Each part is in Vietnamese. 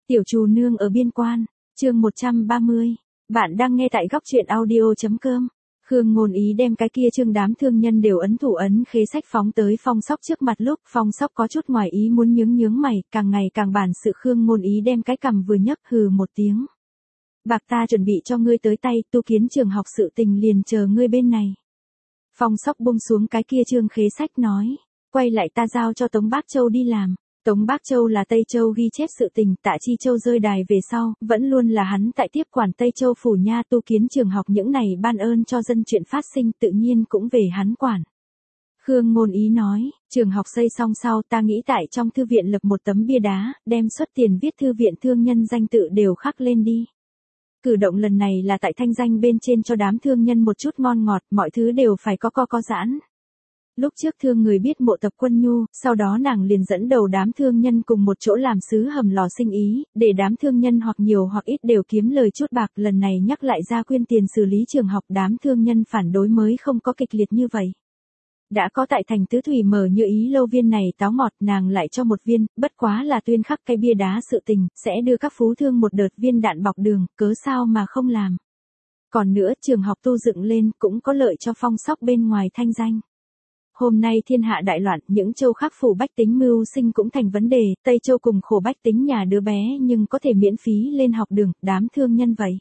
Tiểu Trù Nương ở biên quan, chương 130. Bạn đang nghe tại góc truyện audio.com. Khương Ngôn Ý đem cái kia chương đám thương nhân đều ấn thủ ấn khế sách phóng tới Phong Sóc trước mặt lúc Phong Sóc có chút ngoài ý muốn nhướng mày, càng ngày càng bản sự Khương Ngôn Ý đem cái cằm vừa nhấc hừ một tiếng. Bạc ta chuẩn bị cho ngươi tới tay, tu kiến trường học sự tình liền chờ ngươi bên này. Phong Sóc buông xuống cái kia chương khế sách nói, quay lại ta giao cho Tống Bác Châu đi làm. Tống Bác Châu là Tây Châu ghi chép sự tình, Tạ Chi Châu rơi đài về sau, vẫn luôn là hắn tại tiếp quản Tây Châu phủ nha, tu kiến trường học những này ban ơn cho dân chuyện phát sinh tự nhiên cũng về hắn quản. Khương Ngôn Ý nói, trường học xây xong sau ta nghĩ tại trong thư viện lập một tấm bia đá, đem xuất tiền viết thư viện thương nhân danh tự đều khắc lên đi. Cử động lần này là tại thanh danh bên trên cho đám thương nhân một chút ngon ngọt, mọi thứ đều phải có giãn. Lúc trước thương người biết Mộ Tập Quân Nhu, sau đó nàng liền dẫn đầu đám thương nhân cùng một chỗ làm sứ hầm lò sinh ý, để đám thương nhân hoặc nhiều hoặc ít đều kiếm lời chút bạc, lần này nhắc lại ra quyên tiền xử lý trường học, đám thương nhân phản đối mới không có kịch liệt như vậy. Đã có tại thành Tứ Thủy mở Như Ý lâu viên này táo ngọt, nàng lại cho một viên, bất quá là tuyên khắc cái bia đá sự tình, sẽ đưa các phú thương một đợt viên đạn bọc đường, cớ sao mà không làm. Còn nữa, trường học tu dựng lên cũng có lợi cho Phong Sóc bên ngoài thanh danh. Hôm nay thiên hạ đại loạn, những châu khác phủ bách tính mưu sinh cũng thành vấn đề, Tây Châu cùng khổ bách tính nhà đứa bé nhưng có thể miễn phí lên học đường, đám thương nhân vậy.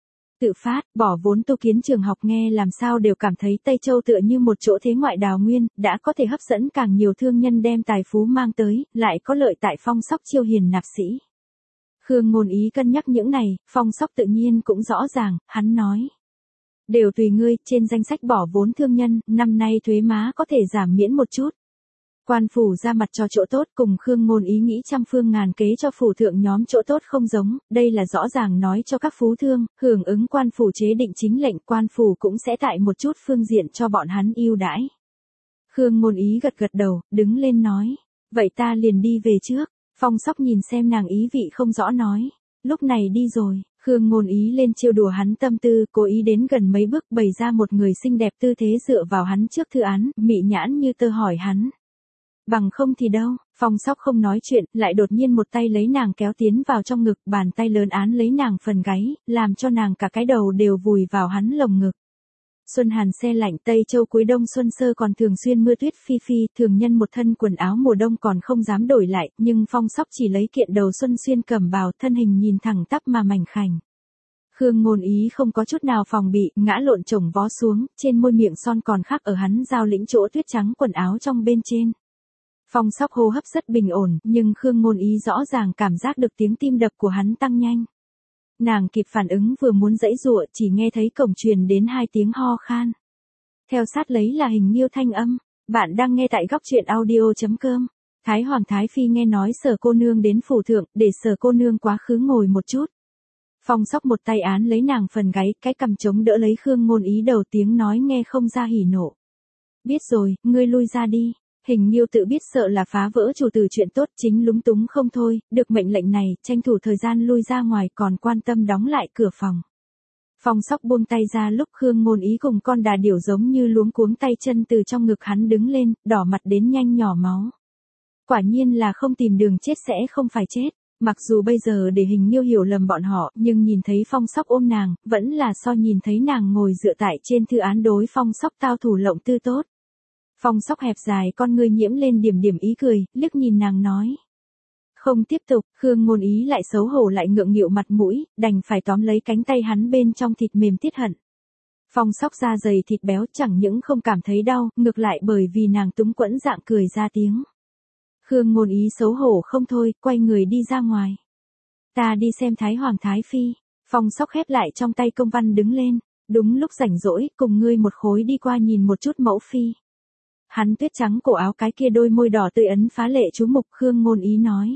Tự phát, bỏ vốn tu kiến trường học nghe làm sao đều cảm thấy Tây Châu tựa như một chỗ thế ngoại đào nguyên, đã có thể hấp dẫn càng nhiều thương nhân đem tài phú mang tới, lại có lợi tại Phong Sóc chiêu hiền nạp sĩ. Khương Ngôn Ý cân nhắc những này, Phong Sóc tự nhiên cũng rõ ràng, hắn nói. Đều tùy ngươi, trên danh sách bỏ vốn thương nhân, năm nay thuế má có thể giảm miễn một chút. Quan phủ ra mặt cho chỗ tốt cùng Khương Ngôn Ý nghĩ trăm phương ngàn kế cho phủ thượng nhóm chỗ tốt không giống, đây là rõ ràng nói cho các phú thương, hưởng ứng quan phủ chế định chính lệnh, quan phủ cũng sẽ tại một chút phương diện cho bọn hắn ưu đãi. Khương Ngôn Ý gật đầu, đứng lên nói, vậy ta liền đi về trước. Phong Sóc nhìn xem nàng ý vị không rõ nói, lúc này đi rồi. Khương Ngôn Ý lên trêu đùa hắn tâm tư, cố ý đến gần mấy bước bày ra một người xinh đẹp tư thế dựa vào hắn trước thư án, mị nhãn như tơ hỏi hắn. Bằng không thì đâu, Phong Sóc không nói chuyện, lại đột nhiên một tay lấy nàng kéo tiến vào trong ngực, bàn tay lớn án lấy nàng phần gáy, làm cho nàng cả cái đầu đều vùi vào hắn lồng ngực. Xuân hàn se lạnh, Tây Châu cuối đông xuân sơ còn thường xuyên mưa tuyết phi phi, thường nhân một thân quần áo mùa đông còn không dám đổi lại, nhưng Phong Sóc chỉ lấy kiện đầu xuân xuyên cẩm bào, thân hình nhìn thẳng tắp mà mảnh khảnh. Khương Ngôn Ý không có chút nào phòng bị, ngã lộn chồng vó xuống, trên môi miệng son còn khắc ở hắn giao lĩnh chỗ tuyết trắng quần áo trong bên trên. Phong Sóc hô hấp rất bình ổn, nhưng Khương Ngôn Ý rõ ràng cảm giác được tiếng tim đập của hắn tăng nhanh. Nàng kịp phản ứng vừa muốn giãy giụa, chỉ nghe thấy cổng truyền đến 2 tiếng ho khan. Theo sát lấy là Hình Nhiêu thanh âm, bạn đang nghe tại góc truyện audio.com. Thái Hoàng Thái Phi nghe nói Sở cô nương đến phủ thượng, để Sở cô nương quá khứ ngồi một chút. Phong Sóc một tay án lấy nàng phần gáy, cái cằm chống đỡ lấy Khương Ngôn Ý đầu, tiếng nói nghe không ra hỉ nộ. Biết rồi, ngươi lui ra đi. Hình Nhiêu tự biết sợ là phá vỡ chủ tử chuyện tốt, chính lúng túng không thôi, được mệnh lệnh này, tranh thủ thời gian lui ra ngoài, còn quan tâm đóng lại cửa phòng. Phong Sóc buông tay ra lúc Khương Ngôn Ý cùng con đà điểu giống như luống cuống tay chân từ trong ngực hắn đứng lên, đỏ mặt đến nhanh nhỏ máu. Quả nhiên là không tìm đường chết sẽ không phải chết. Mặc dù bây giờ để Hình Nhiêu hiểu lầm bọn họ, nhưng nhìn thấy Phong Sóc ôm nàng, vẫn là so nhìn thấy nàng ngồi dựa tại trên thư án đối Phong Sóc tao thủ lộng tư tốt. Phong Sóc hẹp dài con ngươi nhiễm lên điểm ý cười, liếc nhìn nàng nói. Không tiếp tục, Khương Ngôn Ý lại xấu hổ lại ngượng nghịu mặt mũi, đành phải tóm lấy cánh tay hắn bên trong thịt mềm tiết hận. Phong Sóc da dày thịt béo chẳng những không cảm thấy đau, ngược lại bởi vì nàng túng quẫn dạng cười ra tiếng. Khương Ngôn Ý xấu hổ không thôi, quay người đi ra ngoài. Ta đi xem Thái Hoàng Thái Phi. Phong Sóc khép lại trong tay công văn đứng lên, đúng lúc rảnh rỗi, cùng ngươi một khối đi qua nhìn một chút mẫu phi. Hắn tuyết trắng cổ áo cái kia đôi môi đỏ tươi ấn phá lệ chú mục. Khương Ngôn Ý nói.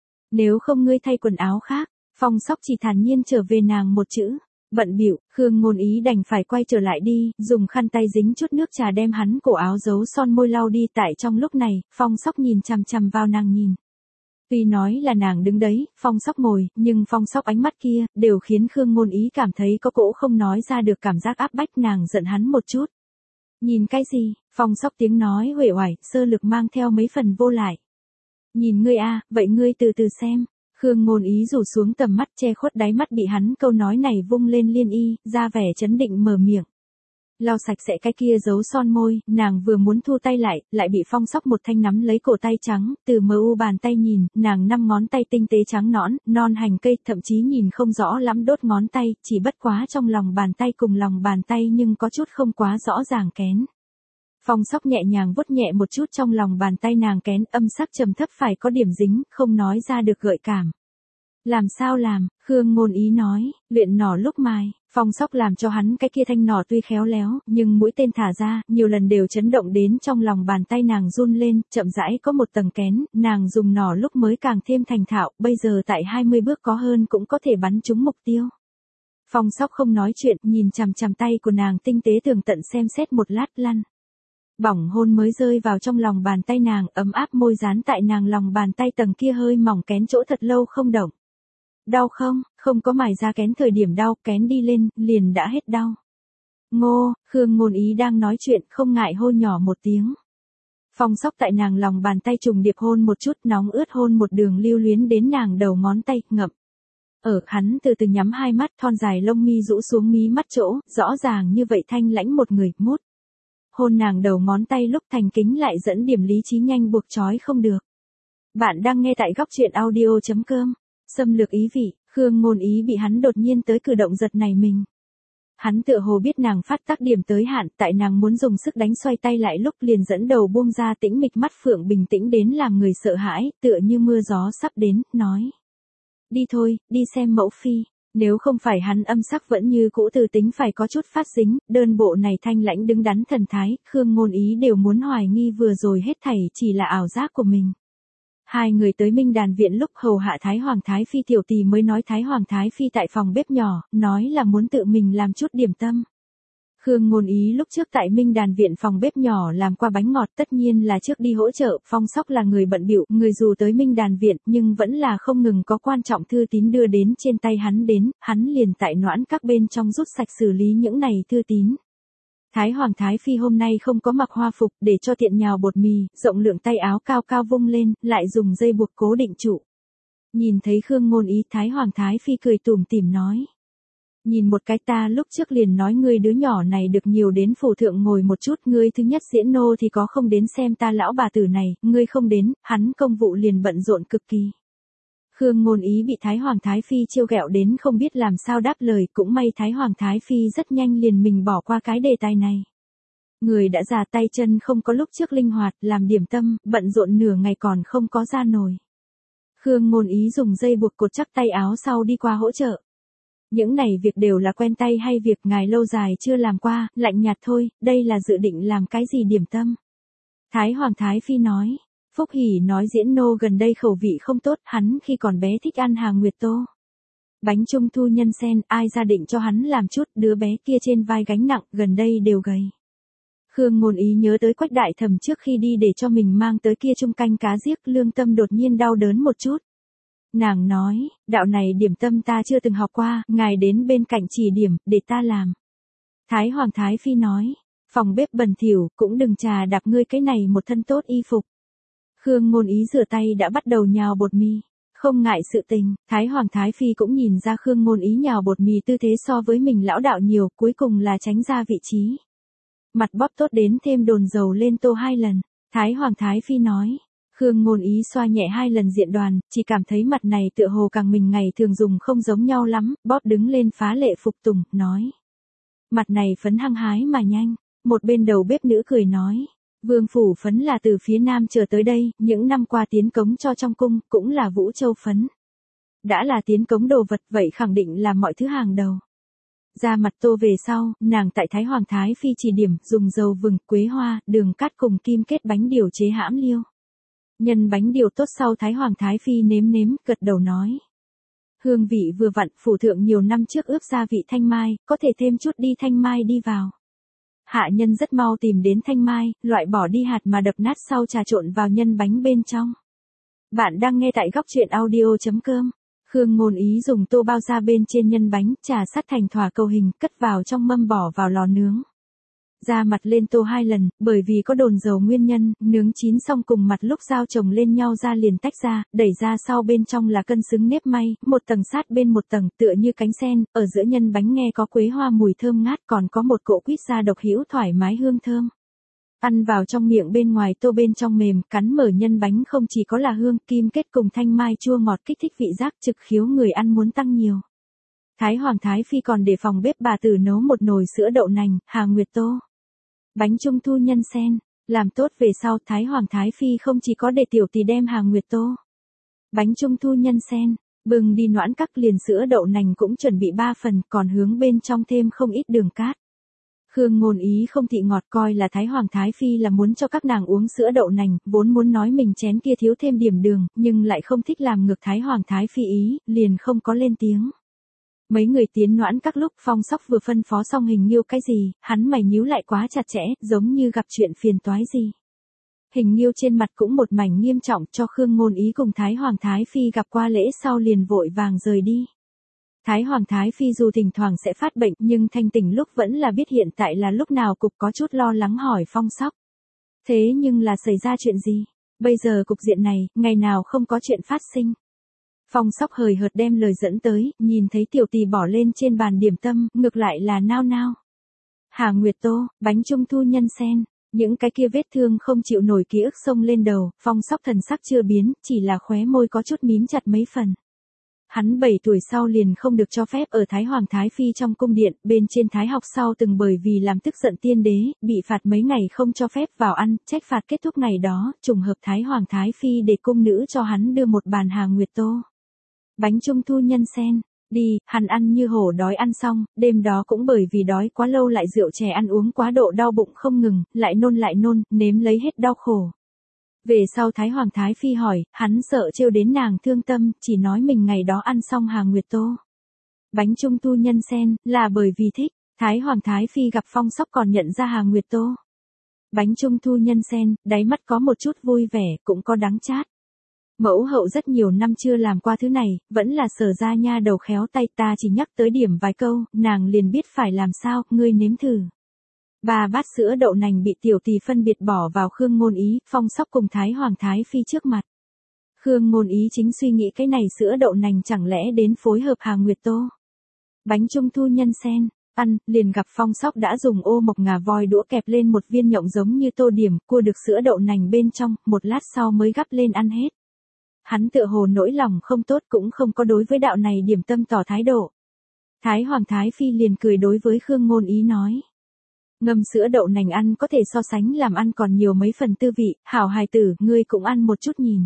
Nếu không ngươi thay quần áo khác. Phong Sóc chỉ thản nhiên trở về nàng một chữ. Bận bịu, Khương Ngôn Ý đành phải quay trở lại đi, dùng khăn tay dính chút nước trà đem hắn cổ áo giấu son môi lau đi. Tại trong lúc này, Phong Sóc nhìn chằm chằm vào nàng nhìn. Tuy nói là nàng đứng đấy, Phong Sóc ngồi, nhưng Phong Sóc ánh mắt kia, đều khiến Khương Ngôn Ý cảm thấy có cỗ không nói ra được cảm giác áp bách. Nàng giận hắn một chút. Nhìn cái gì? Phong Sóc tiếng nói uể oải, sơ lược mang theo mấy phần vô lại. Nhìn ngươi a, vậy ngươi từ từ xem. Khương Ngôn Ý rủ xuống tầm mắt che khuất đáy mắt bị hắn câu nói này vung lên liên y, ra vẻ chấn định mở miệng. Lau sạch sẽ cái kia giấu son môi, nàng vừa muốn thu tay lại bị Phong Sóc một thanh nắm lấy cổ tay trắng, từ mờ u bàn tay nhìn, nàng 5 ngón tay tinh tế trắng nõn, non hành cây, thậm chí nhìn không rõ lắm đốt ngón tay, chỉ bất quá trong lòng bàn tay cùng lòng bàn tay nhưng có chút không quá rõ ràng kén. Phong Sóc nhẹ nhàng vuốt nhẹ một chút trong lòng bàn tay nàng kén, âm sắc trầm thấp phải có điểm dính, không nói ra được gợi cảm. Làm sao làm, Khương Ngôn Ý nói, luyện nỏ lúc mài. Phong Sóc làm cho hắn cái kia thanh nỏ tuy khéo léo, nhưng mũi tên thả ra, nhiều lần đều chấn động đến trong lòng bàn tay nàng run lên, chậm rãi có một tầng kén, nàng dùng nỏ lúc mới càng thêm thành thạo, bây giờ tại 20 bước có hơn cũng có thể bắn trúng mục tiêu. Phong Sóc không nói chuyện, nhìn chằm chằm tay của nàng tinh tế tường tận xem xét một lát lăn. Bỏng hôn mới rơi vào trong lòng bàn tay nàng, ấm áp môi dán tại nàng lòng bàn tay tầng kia hơi mỏng kén chỗ thật lâu không động. Đau không? Không có mài ra kén thời điểm đau, kén đi lên, liền đã hết đau. Ngô, Khương Ngôn Ý đang nói chuyện, không ngại hôn nhỏ một tiếng. Phong Sóc tại nàng lòng bàn tay trùng điệp hôn một chút, nóng ướt hôn một đường lưu luyến đến nàng đầu ngón tay, ngậm. Hắn từ từ nhắm hai mắt, thon dài lông mi rũ xuống mí mắt chỗ, rõ ràng như vậy thanh lãnh một người, mút. Hôn nàng đầu ngón tay lúc thành kính lại dẫn điểm lý trí nhanh buộc trói không được. Bạn đang nghe tại góc truyện audio.com. Xâm lược ý vị, Khương Ngôn Ý bị hắn đột nhiên tới cử động giật nảy mình. Hắn tựa hồ biết nàng phát tác điểm tới hạn, tại nàng muốn dùng sức đánh xoay tay lại lúc liền dẫn đầu buông ra tĩnh mịch mắt phượng bình tĩnh đến làm người sợ hãi, tựa như mưa gió sắp đến, nói. Đi thôi, đi xem mẫu phi. Nếu không phải hắn âm sắc vẫn như cũ từ tính phải có chút phát dính, đơn bộ này thanh lãnh đứng đắn thần thái, Khương Ngôn Ý đều muốn hoài nghi vừa rồi hết thảy chỉ là ảo giác của mình. Hai người tới Minh Đàn Viện lúc hầu hạ Thái Hoàng Thái Phi tiểu tỷ mới nói Thái Hoàng Thái Phi tại phòng bếp nhỏ, nói là muốn tự mình làm chút điểm tâm. Khương Ngôn Ý lúc trước tại Minh Đàn Viện phòng bếp nhỏ làm qua bánh ngọt tất nhiên là trước đi hỗ trợ, Phong Sóc là người bận bịu, người dù tới Minh Đàn Viện nhưng vẫn là không ngừng có quan trọng thư tín đưa đến trên tay hắn đến, hắn liền tại noãn các bên trong rút sạch xử lý những này thư tín. Thái Hoàng Thái Phi hôm nay không có mặc hoa phục để cho tiện nhào bột mì, rộng lượng tay áo cao cao vung lên, lại dùng dây buộc cố định trụ. Nhìn thấy Khương Ngôn Ý, Thái Hoàng Thái Phi cười tủm tỉm nói. Nhìn một cái, ta lúc trước liền nói ngươi đứa nhỏ này được nhiều đến phủ thượng ngồi một chút, ngươi thứ nhất diễn nô thì có không đến xem ta lão bà tử này, ngươi không đến, hắn công vụ liền bận rộn cực kỳ. Khương Ngôn Ý bị Thái Hoàng Thái Phi trêu ghẹo đến không biết làm sao đáp lời, cũng may Thái Hoàng Thái Phi rất nhanh liền mình bỏ qua cái đề tài này. Người đã già tay chân không có lúc trước linh hoạt, làm điểm tâm, bận rộn nửa ngày còn không có ra nồi. Khương Ngôn Ý dùng dây buộc cột chắc tay áo sau đi qua hỗ trợ. Những này việc đều là quen tay hay việc ngài lâu dài chưa làm qua, lạnh nhạt thôi, đây là dự định làm cái gì điểm tâm. Thái Hoàng Thái Phi nói. Phúc Hỷ nói diễn nô gần đây khẩu vị không tốt, hắn khi còn bé thích ăn hàng nguyệt tô. Bánh trung thu nhân sen, ai ra định cho hắn làm chút, đứa bé kia trên vai gánh nặng, gần đây đều gầy. Khương Ngôn Ý nhớ tới Quách đại thẩm trước khi đi để cho mình mang tới kia chung canh cá giếc, lương tâm đột nhiên đau đớn một chút. Nàng nói, đạo này điểm tâm ta chưa từng học qua, ngài đến bên cạnh chỉ điểm, để ta làm. Thái Hoàng Thái Phi nói, phòng bếp bẩn thỉu, cũng đừng trà đạp ngươi cái này một thân tốt y phục. Khương Ngôn Ý rửa tay đã bắt đầu nhào bột mì. Không ngại sự tình, Thái Hoàng Thái Phi cũng nhìn ra Khương Ngôn Ý nhào bột mì tư thế so với mình lão đạo nhiều, cuối cùng là tránh ra vị trí. Mặt bóp tốt đến thêm đồn dầu lên tô 2 lần. Thái Hoàng Thái Phi nói. Khương Ngôn Ý xoa nhẹ 2 lần diện đoàn, chỉ cảm thấy mặt này tựa hồ càng mình ngày thường dùng không giống nhau lắm, bóp đứng lên phá lệ phục tùng, nói. Mặt này phấn hăng hái mà nhanh. Một bên đầu bếp nữ cười nói. Vương phủ phấn là từ phía nam trở tới đây, những năm qua tiến cống cho trong cung, cũng là Vũ Châu phấn. Đã là tiến cống đồ vật vậy khẳng định là mọi thứ hàng đầu. Ra mặt tô về sau, nàng tại Thái Hoàng Thái Phi chỉ điểm, dùng dầu vừng, quế hoa, đường cát cùng kim kết bánh điều chế hãm liêu. Nhân bánh điều tốt sau Thái Hoàng Thái Phi nếm nếm, gật đầu nói. Hương vị vừa vặn, phủ thượng nhiều năm trước ướp gia vị thanh mai, có thể thêm chút đi thanh mai đi vào. Hạ nhân rất mau tìm đến thanh mai, loại bỏ đi hạt mà đập nát sau trà trộn vào nhân bánh bên trong. Bạn đang nghe tại góc truyện audio.com. Khương Ngôn Ý dùng tô bao ra bên trên nhân bánh, trà sắt thành thỏa cầu hình, cất vào trong mâm bỏ vào lò nướng. ra mặt lên tô 2 lần, bởi vì có đồn dầu nguyên nhân, nướng chín xong cùng mặt lúc dao chồng lên nhau ra liền tách ra, đẩy ra sau bên trong là cân xứng nếp may, một tầng sát bên một tầng, tựa như cánh sen, ở giữa nhân bánh nghe có quế hoa mùi thơm ngát, còn có một cỗ quýt da độc hữu thoải mái hương thơm. Ăn vào trong miệng bên ngoài tô bên trong mềm, cắn mở nhân bánh không chỉ có là hương, kim kết cùng thanh mai chua ngọt kích thích vị giác trực khiếu người ăn muốn tăng nhiều. Thái Hoàng Thái Phi còn để phòng bếp bà tử nấu một nồi sữa đậu nành, Hà Nguyệt tô. Bánh trung thu nhân sen, làm tốt về sau Thái Hoàng Thái Phi không chỉ có để tiểu tỳ đem Hà Nguyệt tô. Bánh trung thu nhân sen, bừng đi noãn các liền sữa đậu nành cũng chuẩn bị 3 phần, còn hướng bên trong thêm không ít đường cát. Khương Ngôn Ý không thị ngọt coi là Thái Hoàng Thái Phi là muốn cho các nàng uống sữa đậu nành, vốn muốn nói mình chén kia thiếu thêm điểm đường, nhưng lại không thích làm ngược Thái Hoàng Thái Phi ý, liền không có lên tiếng. Mấy người tiến noãn các lúc Phong Sóc vừa phân phó xong Hình Nghiêu cái gì, hắn mày nhíu lại quá chặt chẽ, giống như gặp chuyện phiền toái gì. Hình Nghiêu trên mặt cũng một mảnh nghiêm trọng cho Khương Ngôn Ý cùng Thái Hoàng Thái Phi gặp qua lễ sau liền vội vàng rời đi. Thái Hoàng Thái Phi dù thỉnh thoảng sẽ phát bệnh nhưng thanh tỉnh lúc vẫn là biết hiện tại là lúc nào cục có chút lo lắng hỏi Phong Sóc. Thế nhưng là xảy ra chuyện gì? Bây giờ cục diện này, ngày nào không có chuyện phát sinh. Phong Sóc hời hợt đem lời dẫn tới, nhìn thấy tiểu tỳ bỏ lên trên bàn điểm tâm, ngược lại là nao nao. Hà Nguyệt tô, bánh trung thu nhân sen, những cái kia vết thương không chịu nổi ký ức xông lên đầu, Phong Sóc thần sắc chưa biến, chỉ là khóe môi có chút mím chặt mấy phần. Hắn 7 tuổi sau liền không được cho phép ở Thái Hoàng Thái Phi trong cung điện, bên trên Thái học sau từng bởi vì làm tức giận tiên đế, bị phạt mấy ngày không cho phép vào ăn, trách phạt kết thúc ngày đó, trùng hợp Thái Hoàng Thái Phi để cung nữ cho hắn đưa một bàn Hà Nguyệt tô. Bánh trung thu nhân sen, đi, hắn ăn như hổ đói ăn xong, đêm đó cũng bởi vì đói quá lâu lại rượu chè ăn uống quá độ đau bụng không ngừng, lại nôn, nếm lấy hết đau khổ. Về sau Thái Hoàng Thái Phi hỏi, hắn sợ trêu đến nàng thương tâm, chỉ nói mình ngày đó ăn xong Hà Nguyệt tô. Bánh trung thu nhân sen, là bởi vì thích, Thái Hoàng Thái Phi gặp Phong Sóc còn nhận ra Hà Nguyệt tô. Bánh trung thu nhân sen, đáy mắt có một chút vui vẻ, cũng có đắng chát. Mẫu hậu rất nhiều năm chưa làm qua thứ này, vẫn là Sở ra nha đầu khéo tay, ta chỉ nhắc tới điểm vài câu, nàng liền biết phải làm sao, ngươi nếm thử. 3 bát sữa đậu nành bị tiểu tỳ phân biệt bỏ vào Khương Ngôn Ý, Phong Sóc cùng Thái Hoàng Thái Phi trước mặt. Khương Ngôn Ý chính suy nghĩ cái này sữa đậu nành chẳng lẽ đến phối hợp Hà Nguyệt tô. Bánh trung thu nhân sen, ăn, liền gặp Phong Sóc đã dùng ô mộc ngà voi đũa kẹp lên một viên nhộng giống như tô điểm, cua được sữa đậu nành bên trong, một lát sau mới gắp lên ăn hết. Hắn tựa hồ nỗi lòng không tốt cũng không có đối với đạo này điểm tâm tỏ thái độ. Thái Hoàng Thái Phi liền cười đối với Khương Ngôn Ý nói. Ngâm sữa đậu nành ăn có thể so sánh làm ăn còn nhiều mấy phần tư vị, hảo hài tử, ngươi cũng ăn một chút nhìn.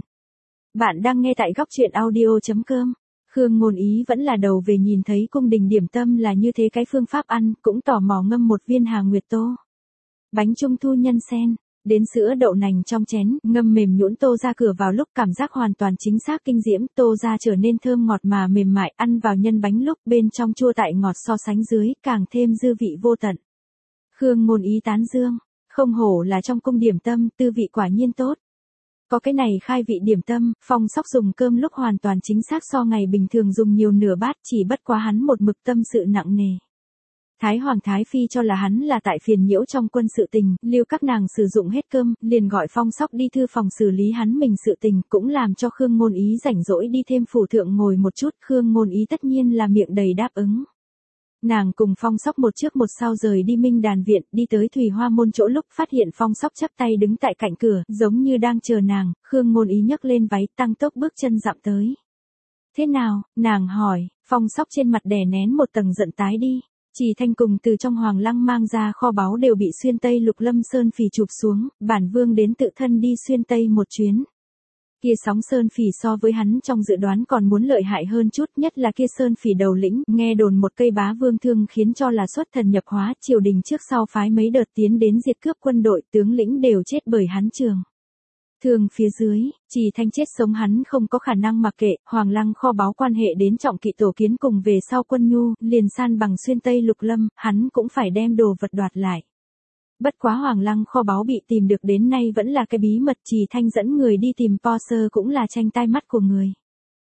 Bạn đang nghe tại góc truyện audio.com. Khương Ngôn Ý vẫn là đầu về nhìn thấy cung đình điểm tâm là như thế cái phương pháp ăn, cũng tò mò ngâm một viên Hà Nguyệt tô. Bánh trung thu nhân sen, đến sữa đậu nành trong chén, ngâm mềm nhũn tô ra cửa vào lúc cảm giác hoàn toàn chính xác kinh diễm, tô ra trở nên thơm ngọt mà mềm mại, ăn vào nhân bánh lúc bên trong chua tại ngọt so sánh dưới, càng thêm dư vị vô tận. Khương Ngôn Ý tán dương, không hổ là trong cung điểm tâm, tư vị quả nhiên tốt. Có cái này khai vị điểm tâm, Phong Sóc dùng cơm lúc hoàn toàn chính xác so ngày bình thường dùng nhiều nửa bát, chỉ bất quá hắn một mực tâm sự nặng nề. Thái Hoàng Thái Phi cho là hắn là tại phiền nhiễu trong quân sự tình, lưu các nàng sử dụng hết cơm, liền gọi Phong Sóc đi thư phòng xử lý hắn mình sự tình, cũng làm cho Khương Ngôn Ý rảnh rỗi đi thêm phủ thượng ngồi một chút, Khương Ngôn Ý tất nhiên là miệng đầy đáp ứng. Nàng cùng Phong Sóc một trước một sau rời đi Minh Đàn viện, đi tới Thủy Hoa môn chỗ lúc phát hiện Phong Sóc chắp tay đứng tại cạnh cửa, giống như đang chờ nàng, Khương Ngôn Ý nhấc lên váy tăng tốc bước chân dặm tới. Thế nào, nàng hỏi, Phong Sóc trên mặt đè nén một tầng giận tái đi. Chỉ Thanh cùng từ trong Hoàng Lăng mang ra kho báu đều bị Xuyên Tây Lục Lâm Sơn Phỉ chụp xuống, bản vương đến tự thân đi Xuyên Tây một chuyến. Kia sóng Sơn Phỉ so với hắn trong dự đoán còn muốn lợi hại hơn chút, nhất là kia Sơn Phỉ đầu lĩnh, nghe đồn một cây bá vương thương khiến cho là xuất thần nhập hóa, triều đình trước sau phái mấy đợt tiến đến diệt cướp quân đội, tướng lĩnh đều chết bởi hắn trường. Thường phía dưới, Chỉ Thanh chết sống hắn không có khả năng mặc kệ, Hoàng Lăng kho báu quan hệ đến trọng kỵ tổ kiến cùng về sau quân nhu, liền san bằng Xuyên Tây Lục Lâm, hắn cũng phải đem đồ vật đoạt lại. Bất quá Hoàng Lăng kho báu bị tìm được đến nay vẫn là cái bí mật, Chỉ Thanh dẫn người đi tìm Porser cũng là tranh tai mắt của người.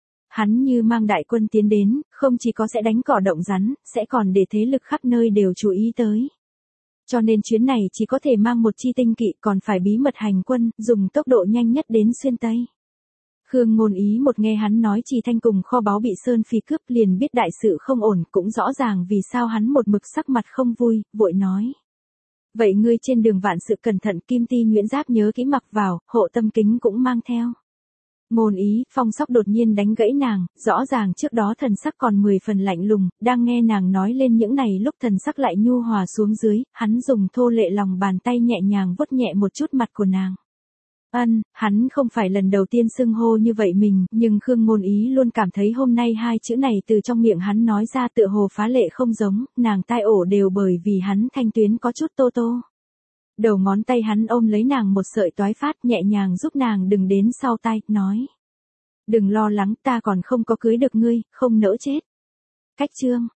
Hắn như mang đại quân tiến đến, không chỉ có sẽ đánh cỏ động rắn, sẽ còn để thế lực khắp nơi đều chú ý tới. cho nên chuyến này chỉ có thể mang một chi tinh kỵ, còn phải bí mật hành quân, dùng tốc độ nhanh nhất đến xuyên Tây. Khương Ngôn Ý một nghe hắn nói Trì Thanh cùng kho báu bị Sơn Phi cướp liền biết đại sự không ổn, cũng rõ ràng vì sao hắn một mực sắc mặt không vui, vội nói. Vậy ngươi trên đường vạn sự cẩn thận, kim ti nhuyễn giáp nhớ kỹ mặc vào, hộ tâm kính cũng mang theo. Ngôn Ý, Phong Sóc đột nhiên đánh gãy nàng, rõ ràng trước đó thần sắc còn 10 phần lạnh lùng, đang nghe nàng nói lên những này lúc thần sắc lại nhu hòa xuống dưới, hắn dùng thô lệ lòng bàn tay nhẹ nhàng vuốt nhẹ một chút mặt của nàng. Hắn không phải lần đầu tiên xưng hô như vậy mình, nhưng Khương Ngôn Ý luôn cảm thấy hôm nay hai chữ này từ trong miệng hắn nói ra tựa hồ phá lệ không giống, nàng tai ổ đều bởi vì hắn thanh tuyến có chút tô tô. Đầu ngón tay hắn ôm lấy nàng một sợi toái phát, nhẹ nhàng giúp nàng đừng đến sau tai, nói. Đừng lo lắng, ta còn không có cưới được ngươi, không nỡ chết. Cách chương.